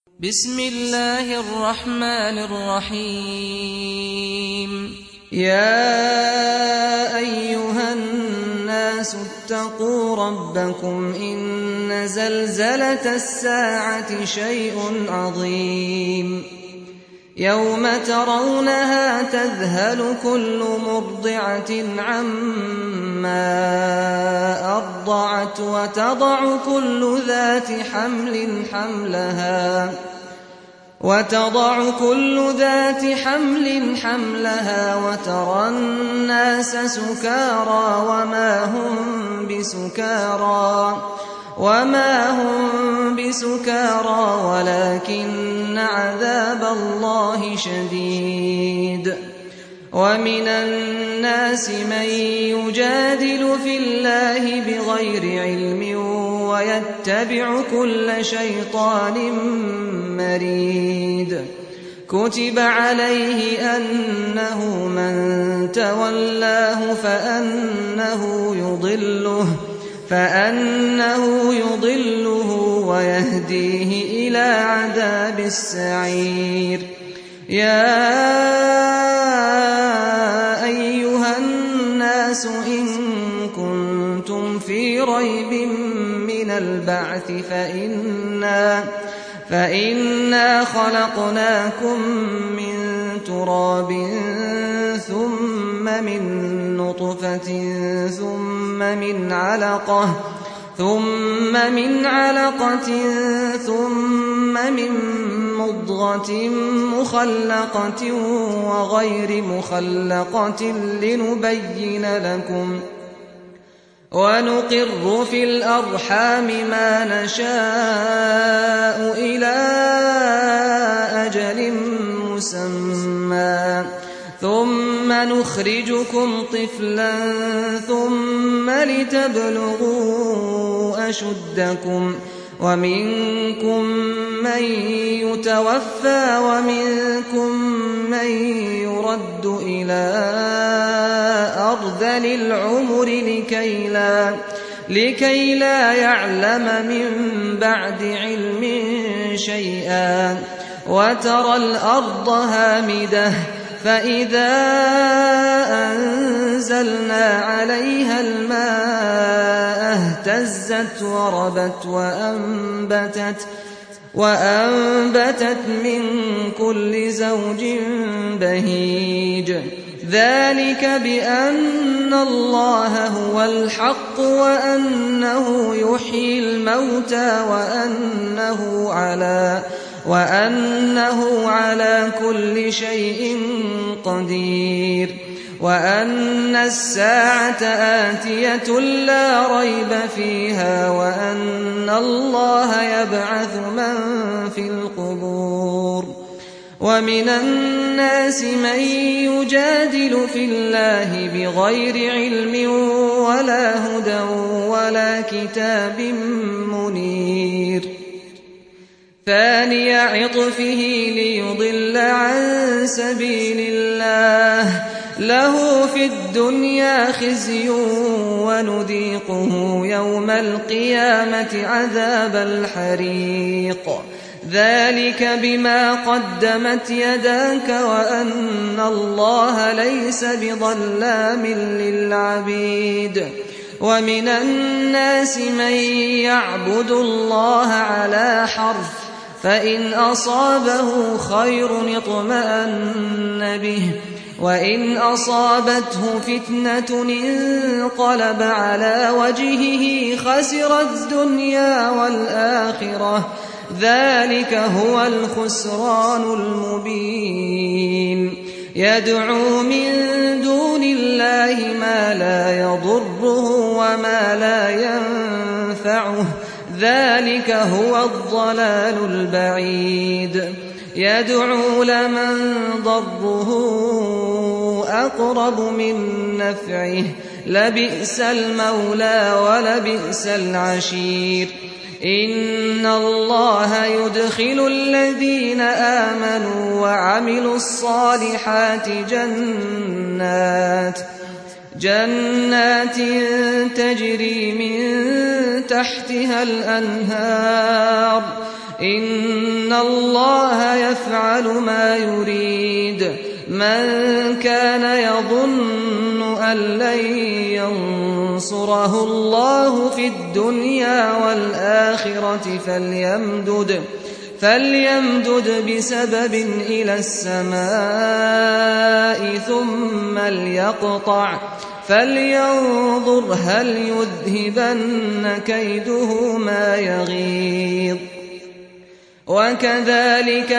بسم الله الرحمن الرحيم يا أيها الناس اتقوا ربكم إن زلزلة الساعة شيء عظيم يوم ترونها تذهل كل مرضعة عما أرضعت وتضع كل ذات حمل حملها وترى الناس سكارى وما هم بسكارى ولكن عذاب الله شديد ومن الناس من يجادل في الله بغير علم ويتبع كل شيطان مريد كتب عليه أنه من تولاه فأنه يضله ويهديه إلى عذاب السعير يا أيها الناس إن كنتم في ريب من البعث فإنا خلقناكم من تراب ثم من نطفة ثم من علقة ثم من مضغة مخلقة وغير مخلقة لنبين لكم ونقر في الأرحام ما نشاء إلى أجل مسمى ثم نخرجكم طفلا ثم لتبلغوا أشدكم ومنكم من يتوفى ومنكم من يرد إلى أرذل العمر لكي لا يعلم من بعد علم شيئا وترى الأرض هامدة فإذا أنزلنا عليها الماء اهتزت وربت وأنبتت من كل زوج بهيج ذلك بأن الله هو الحق وأنه يحيي الموتى وأنه على كل شيء قدير وأن الساعة آتية لا ريب فيها وأن الله يبعث من في القبور ومن الناس من يجادل في الله بغير علم ولا هدى ولا كتاب منير ثاني عطفه ليضل عن سبيل الله له في الدنيا خزي ونذيقه يوم القيامة عذاب الحريق ذلك بما قدمت يداك وأن الله ليس بظلام للعبيد ومن الناس من يعبد الله على حرف فإن أصابه خير اطمأن به وإن أصابته فتنة انقلب على وجهه خسر الدنيا والآخرة ذلك هو الخسران المبين يدعو من دون الله ما لا يضره وما لا ينفعه ذلك هو الضلال البعيد يدعو لمن ضره أقرب من نفعه لبئس المولى ولبئس العشير إن الله يدخل الذين آمنوا وعملوا الصالحات جنات تجري من تحتها الأنهار إن الله يفعل ما يريد من كان يظن أن لن ينصره الله في الدنيا والآخرة فليمدد بسبب إلى السماء ثم ليقطع فلينظر هل يذهبن كيده ما يغيظ وكذلك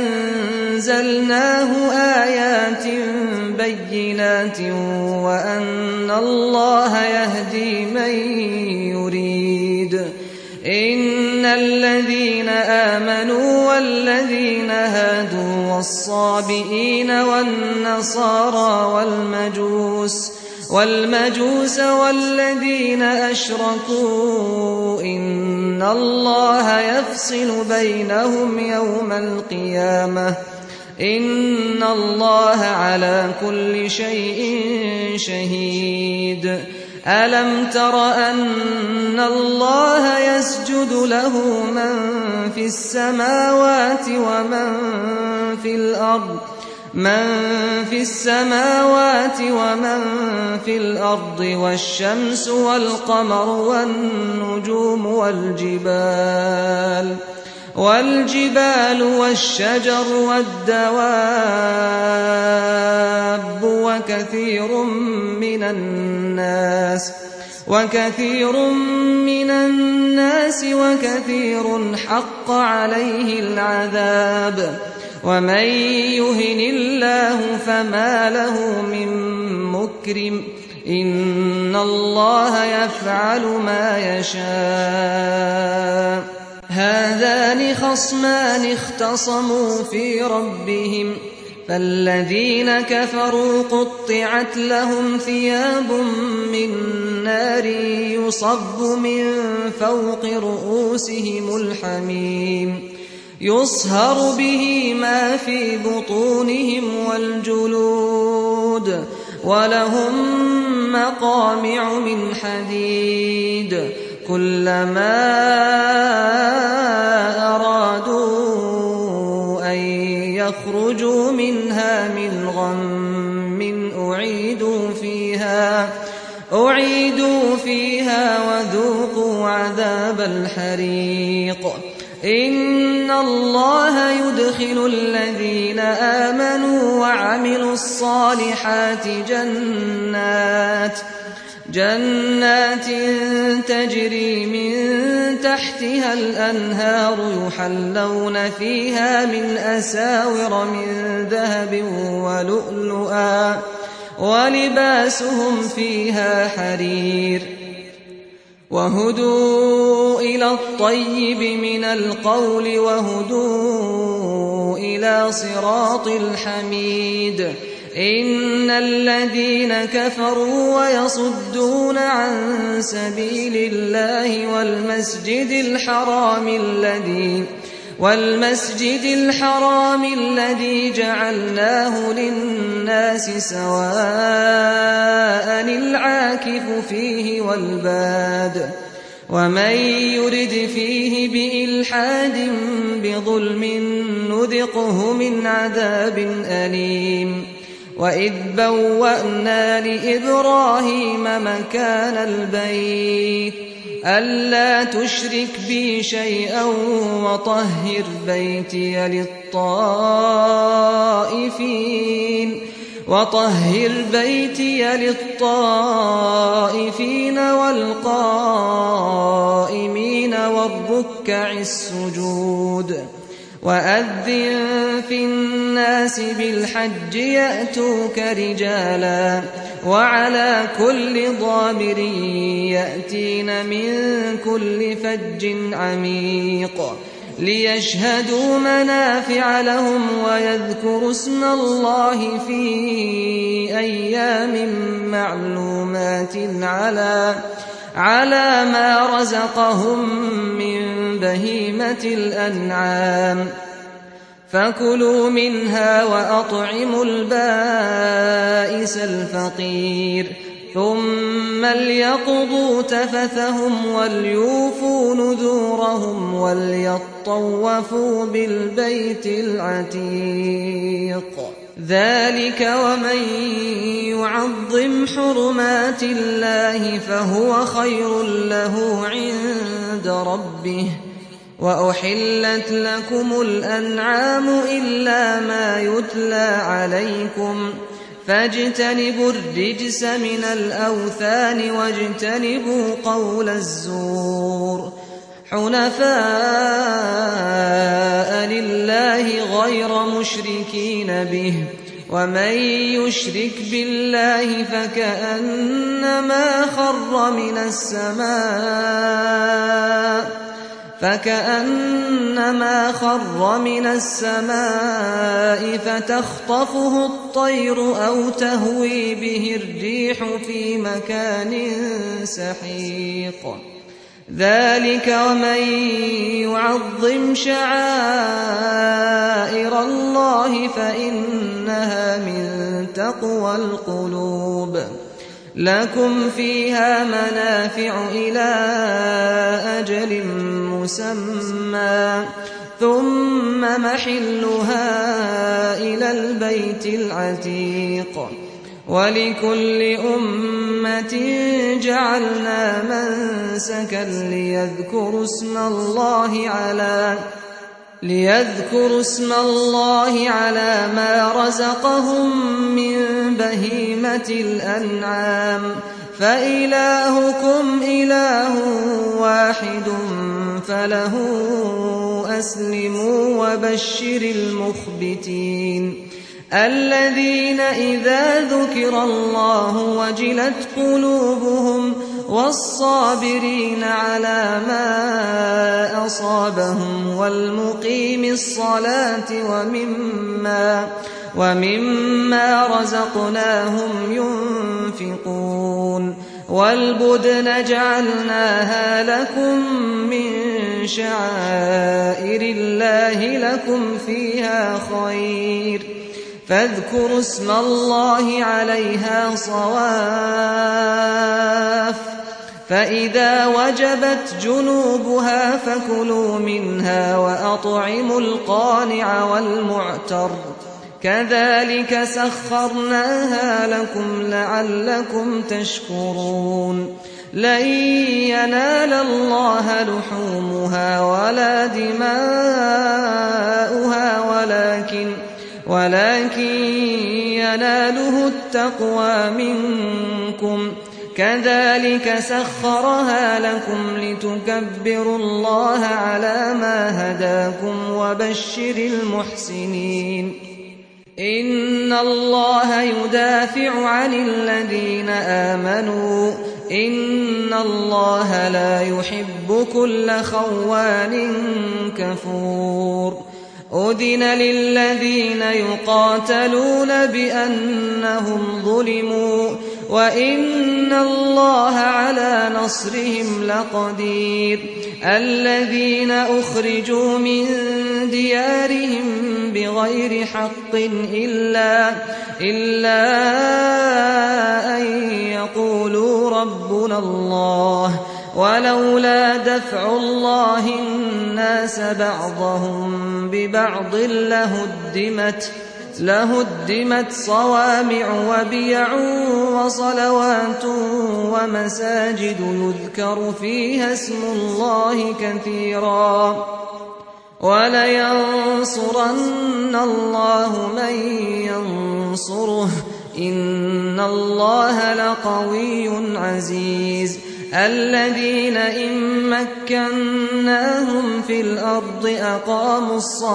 أنزلناه آيات بينات وأن الله يهدي من يريد إن الذين آمنوا والذين هادوا والصابئين والنصارى والمجوس والذين أشركوا إن الله يفصل بينهم يوم القيامة إن الله على كل شيء شهيد ألم تر أن الله يسجد له من في السماوات ومن في الأرض والشمس والقمر والنجوم والجبال والشجر والدواب وكثير من الناس وكثير حق عليه العذاب ومن يهن الله فما له من مكرم إن الله يفعل ما يشاء هذان خصمان اختصموا في ربهم فالذين كفروا قطعت لهم ثياب من نار يصب من فوق رؤوسهم الحميم يصهر به ما في بطونهم والجلود ولهم مقامع من حديد كلما أرادوا أن يخرجوا منها من غم أعيدوا فيها وذوقوا عذاب الحريق إن الله يدخل الذين آمنوا وعملوا الصالحات جنات تجري من تحتها الأنهار يحلون فيها من أساور من ذهب ولؤلؤا ولباسهم فيها حرير وهدوا إلى الطيب من القول وهدوا إلى صراط الحميد إن الذين كفروا ويصدون عن سبيل الله والمسجد الحرام الذي جعلناه للناس سواء العاكف فيه والباد ومن يرد فيه بإلحاد بظلم نذقه من عذاب أليم وإذ بوأنا لإبراهيم مكان البيت ألا تشرك بي شيئا وطهر بيتي للطائفين والقائمين والركع السجود وأذن في الناس بالحج يأتوك رجالا وعلى كل ضامر يأتين من كل فج عميق ليشهدوا منافع لهم ويذكروا اسم الله في أيام معلومات على ما رزقهم من بهيمة الأنعام فكلوا منها وأطعموا البائس الفقير ثم ليقضوا تفثهم وليوفوا نذورهم وليطوفوا بالبيت العتيق. ذلك ومن يعظم حرمات الله فهو خير له عند ربه. وأحلت لكم الأنعام إلا ما يتلى عليكم فاجتنبوا الرجس من الأوثان واجتنبوا قول الزور حنفاء لله غير مشركين به ومن يشرك بالله فكأنما خر من السماء فتخطفه الطير أو تهوي به الريح في مكان سحيق. ذلك ومن يعظم شعائر الله فإنها من تقوى القلوب. لكم فيها منافع إلى أجل مسمى ثم محلها إلى البيت العتيق. ولكل أمة جعلنا منسكا ليذكروا اسم الله على ما رزقهم من بهيمة الأنعام فإلهكم إله واحد فله أسلموا وبشر المخبتين الذين إذا ذكر الله وجلت قلوبهم والصابرين على ما أصابهم والمقيم الصلاة ومما رزقناهم ينفقون. والبدن جعلناها لكم من شعائر الله لكم فيها خير فاذكروا اسم الله عليها صواف فإذا وجبت جنوبها فكلوا منها وأطعموا القانع والمعتر كذلك سخرناها لكم لعلكم تشكرون. لن ينال الله لحومها ولا دماؤها ولكن يناله التقوى منكم كذلك سخرها لكم لتكبروا الله على ما هداكم وبشر المحسنين. إن الله يدافع عن الذين آمنوا إن الله لا يحب كل خوان كفور. أذن للذين يقاتلون بأنهم ظلموا وإن الله على نصرهم لقدير. الذين أخرجوا من ديارهم بغير حق إلا أن يقولوا ربنا الله ولولا دفع الله الناس بعضهم ببعض لهدمت صوامع وبيع وصلوات ومساجد يذكر فيها اسم الله كثيرا ولينصرن الله من ينصره إن الله لقوي عزيز. الذين إن مكناهم في الأرض أقاموا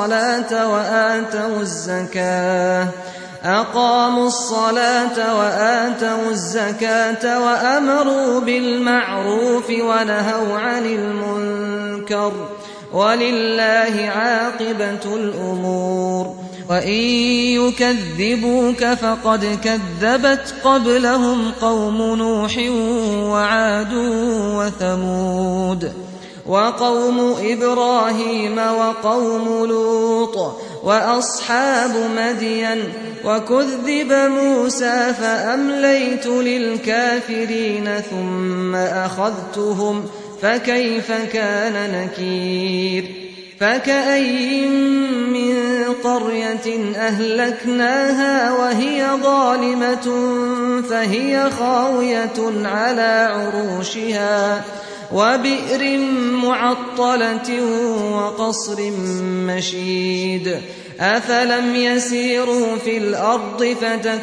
الصلاة وآتوا الزكاة وأمروا بالمعروف ونهوا عن المنكر ولله عاقبة الأمور. وإن يكذبوك فقد كذبت قبلهم قوم نوح وعاد وثمود وقوم إبراهيم وقوم لوط وأصحاب مدين وكذب موسى فأمليت للكافرين ثم أخذتهم فكيف كان نكير فكأي من قرية أهلكناها وهي ظالمة فهي خاوية على عروشها وبئر معطلة وقصر مشيد أفلم يسيروا في الأرض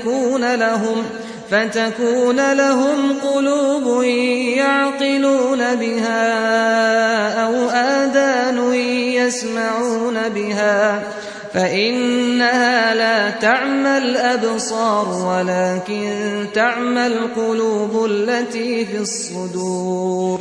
فتكون لهم قلوب يعقلون بها أو آذان يسمعون بها فإنها لا تعمى الأبصار ولكن تعمى القلوب التي في الصدور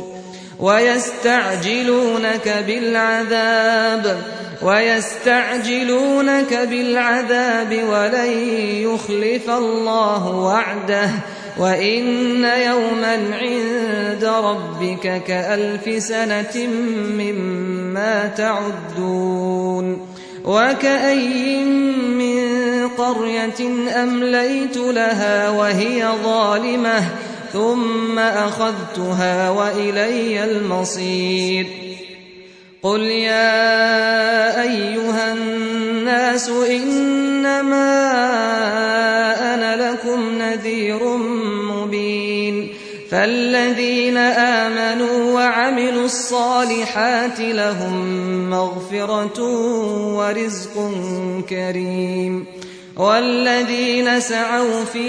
ويستعجلونك بالعذاب ولن يخلف الله وعده وإن يوما عند ربك كألف سنة مما تعدون وكأي من قرية أمليت لها وهي ظالمة ثم أخذتها وإلي المصير قل يا أيها الناس إنما أنا لكم نذير مبين فالذين آمنوا وعملوا الصالحات لهم مغفرة ورزق كريم والذين سعوا في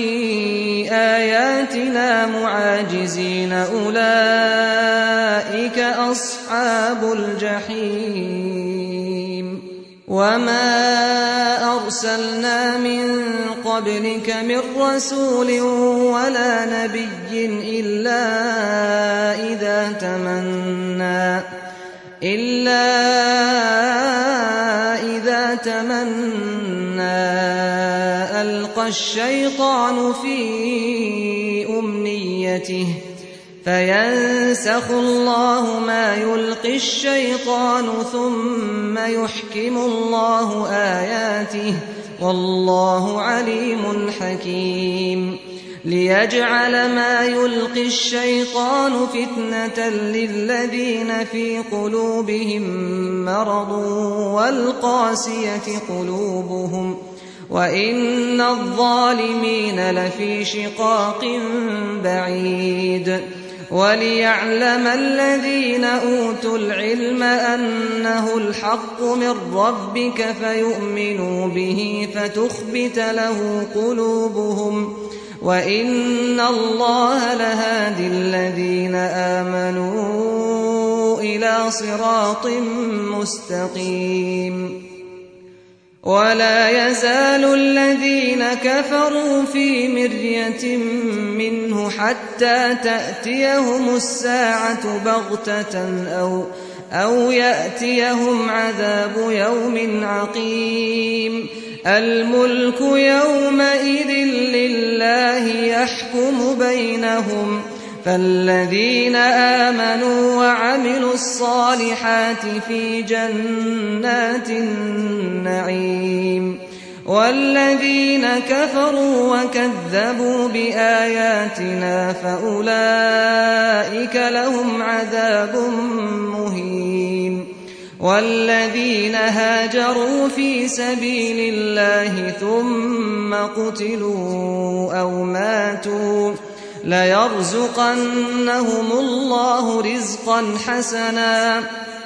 آياتنا معاجزين أولئك أصحاب الجحيم وما أرسلنا من قبلك من رسول ولا نبي إلا إذا تمنى ألقى الشيطان في أمنيته فينسخ الله ما يلقي الشيطان ثم يحكم الله آياته والله عليم حكيم ليجعل ما يلقي الشيطان فتنة للذين في قلوبهم مرض والقاسية قلوبهم وإن الظالمين لفي شقاق بعيد وليعلم الذين أوتوا العلم أنه الحق من ربك فيؤمنوا به فتخبت له قلوبهم وإن الله لهادي الذين آمنوا إلى صراط مستقيم ولا يزال الذين كفروا في مرية منه حتى تأتيهم الساعة بغتة أو يأتيهم عذاب يوم عقيم الملك يومئذ لله يحكم بينهم فالذين آمنوا وعملوا الصالحات في جنات النعيم والذين كفروا وكذبوا بآياتنا فأولئك لهم عذاب مهين والذين هاجروا في سبيل الله ثم قتلوا أو ماتوا ليرزقنهم الله رزقا حسنا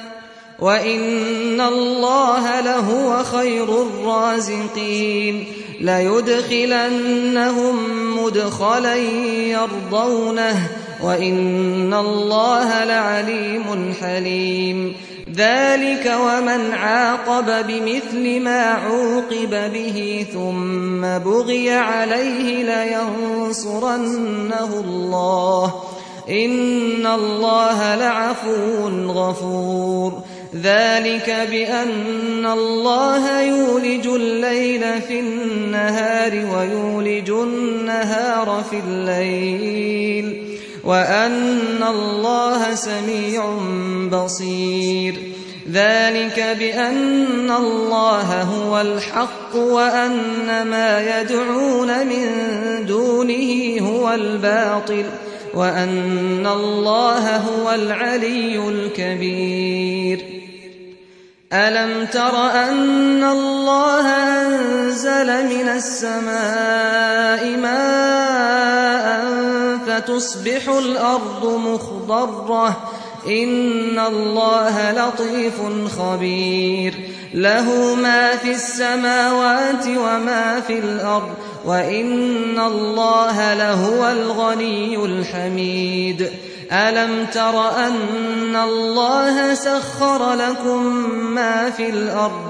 وإن الله لهو خير الرازقين ليدخلنهم مدخلا يرضونه وإن الله لعليم حليم ذلك ومن عاقب بمثل ما عوقب به ثم بغي عليه لينصرنه الله إن الله لعفو غفور ذلك بأن الله يولج الليل في النهار ويولج النهار في الليل وأن الله سميع بصير ذلك بأن الله هو الحق وأن ما يدعون من دونه هو الباطل وأن الله هو العلي الكبير ألم تر أن الله أنزل من السماء ماء فتصبح الأرض مخضرة إن الله لطيف خبير له ما في السماوات وما في الأرض وإن الله لهو الغني الحميد ألم تر أن الله سخر لكم ما في الأرض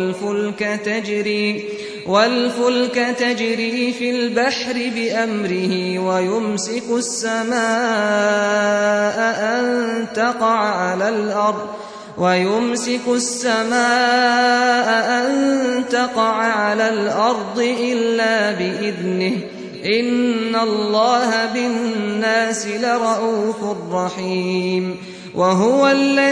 والفلك تجري في البحر بأمره ويمسك السماء أن تقع على الأرض إلا بإذنه إن الله بالناس لرءوف رحيم وهو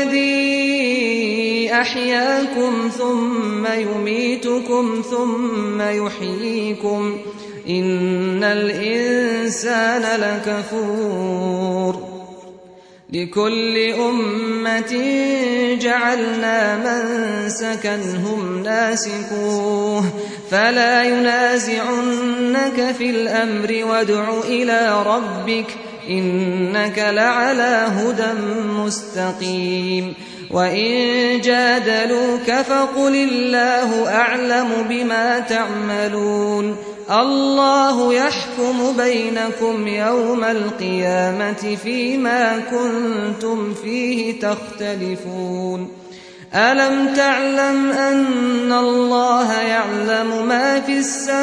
الذي أحياكم ثم يميتكم ثم يحييكم إن الإنسان لكفور لكل أمة جعلنا منسكا هم ناسكوه فلا ينازعنك في الأمر وادع إلى ربك إنك لعلى هدى مستقيم وإن جادلوك فقل الله أعلم بما تعملون الله يحكم بينكم يوم القيامة فيما كنتم فيه تختلفون ألم تعلم أن الله يعلم ما في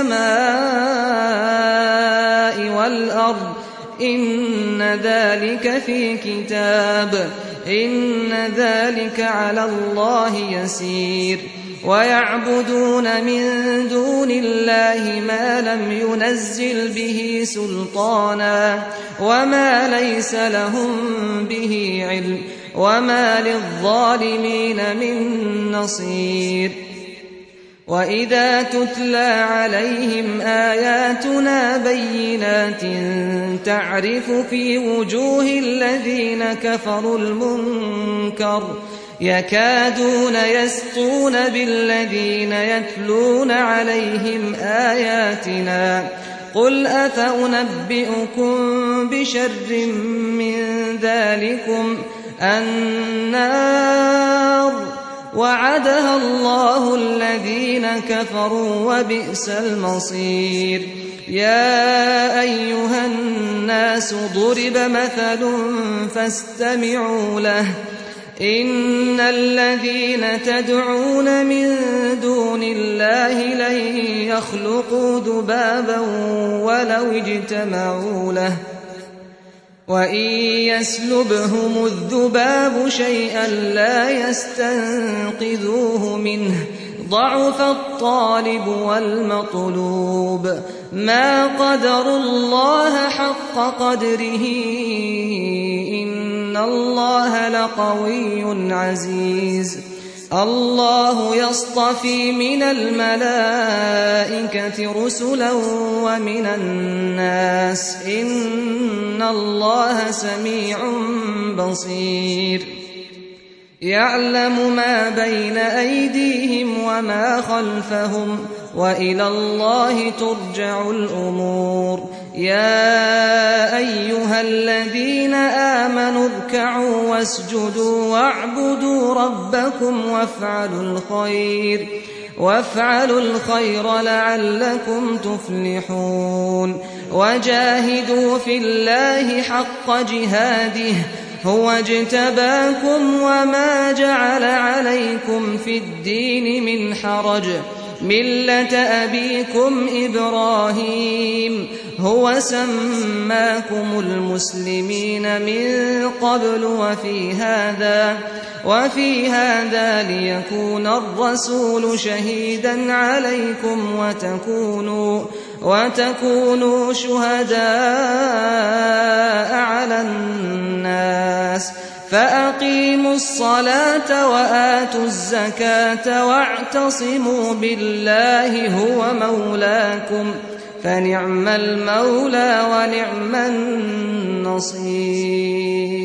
السماء والأرض إن ذلك في كتاب إن ذلك على الله يسير ويعبدون من دون الله ما لم ينزل به سلطانا وما ليس لهم به علم وما للظالمين من نصير وإذا تتلى عليهم آياتنا بينات تعرف في وجوه الذين كفروا المنكر يكادون يسطون بالذين يتلون عليهم آياتنا قل أفأنبئكم بشر من ذلكم النار وعدها الله الذين كفروا وبئس المصير يا أيها الناس ضرب مثل فاستمعوا له إن الذين تدعون من دون الله لن يخلقوا ذبابا ولو اجتمعوا له وإن يسلبهم الذباب شيئا لا يستنقذوه منه ضعف الطالب والمطلوب ما قدروا الله حق قدره إن الله لقوي عزيز الله يصطفي من الملائكة رسلا ومن الناس إن الله سميع بصير يعلم ما بين أيديهم وما خلفهم وإلى الله ترجع الأمور يا أيها الذين آمنوا اركعوا واسجدوا واعبدوا ربكم وافعلوا الخير لعلكم تفلحون وجاهدوا في الله حق جهاده هو اجتباكم وما جعل عليكم في الدين من حرج ملة أبيكم إبراهيم هو سماكم المسلمين من قبل وفي هذا ليكون الرسول شهيدا عليكم وتكونوا شهداء على الناس فأقيموا الصلاة وآتوا الزكاة واعتصموا بالله هو مولاكم فنعم المولى ونعم النصير.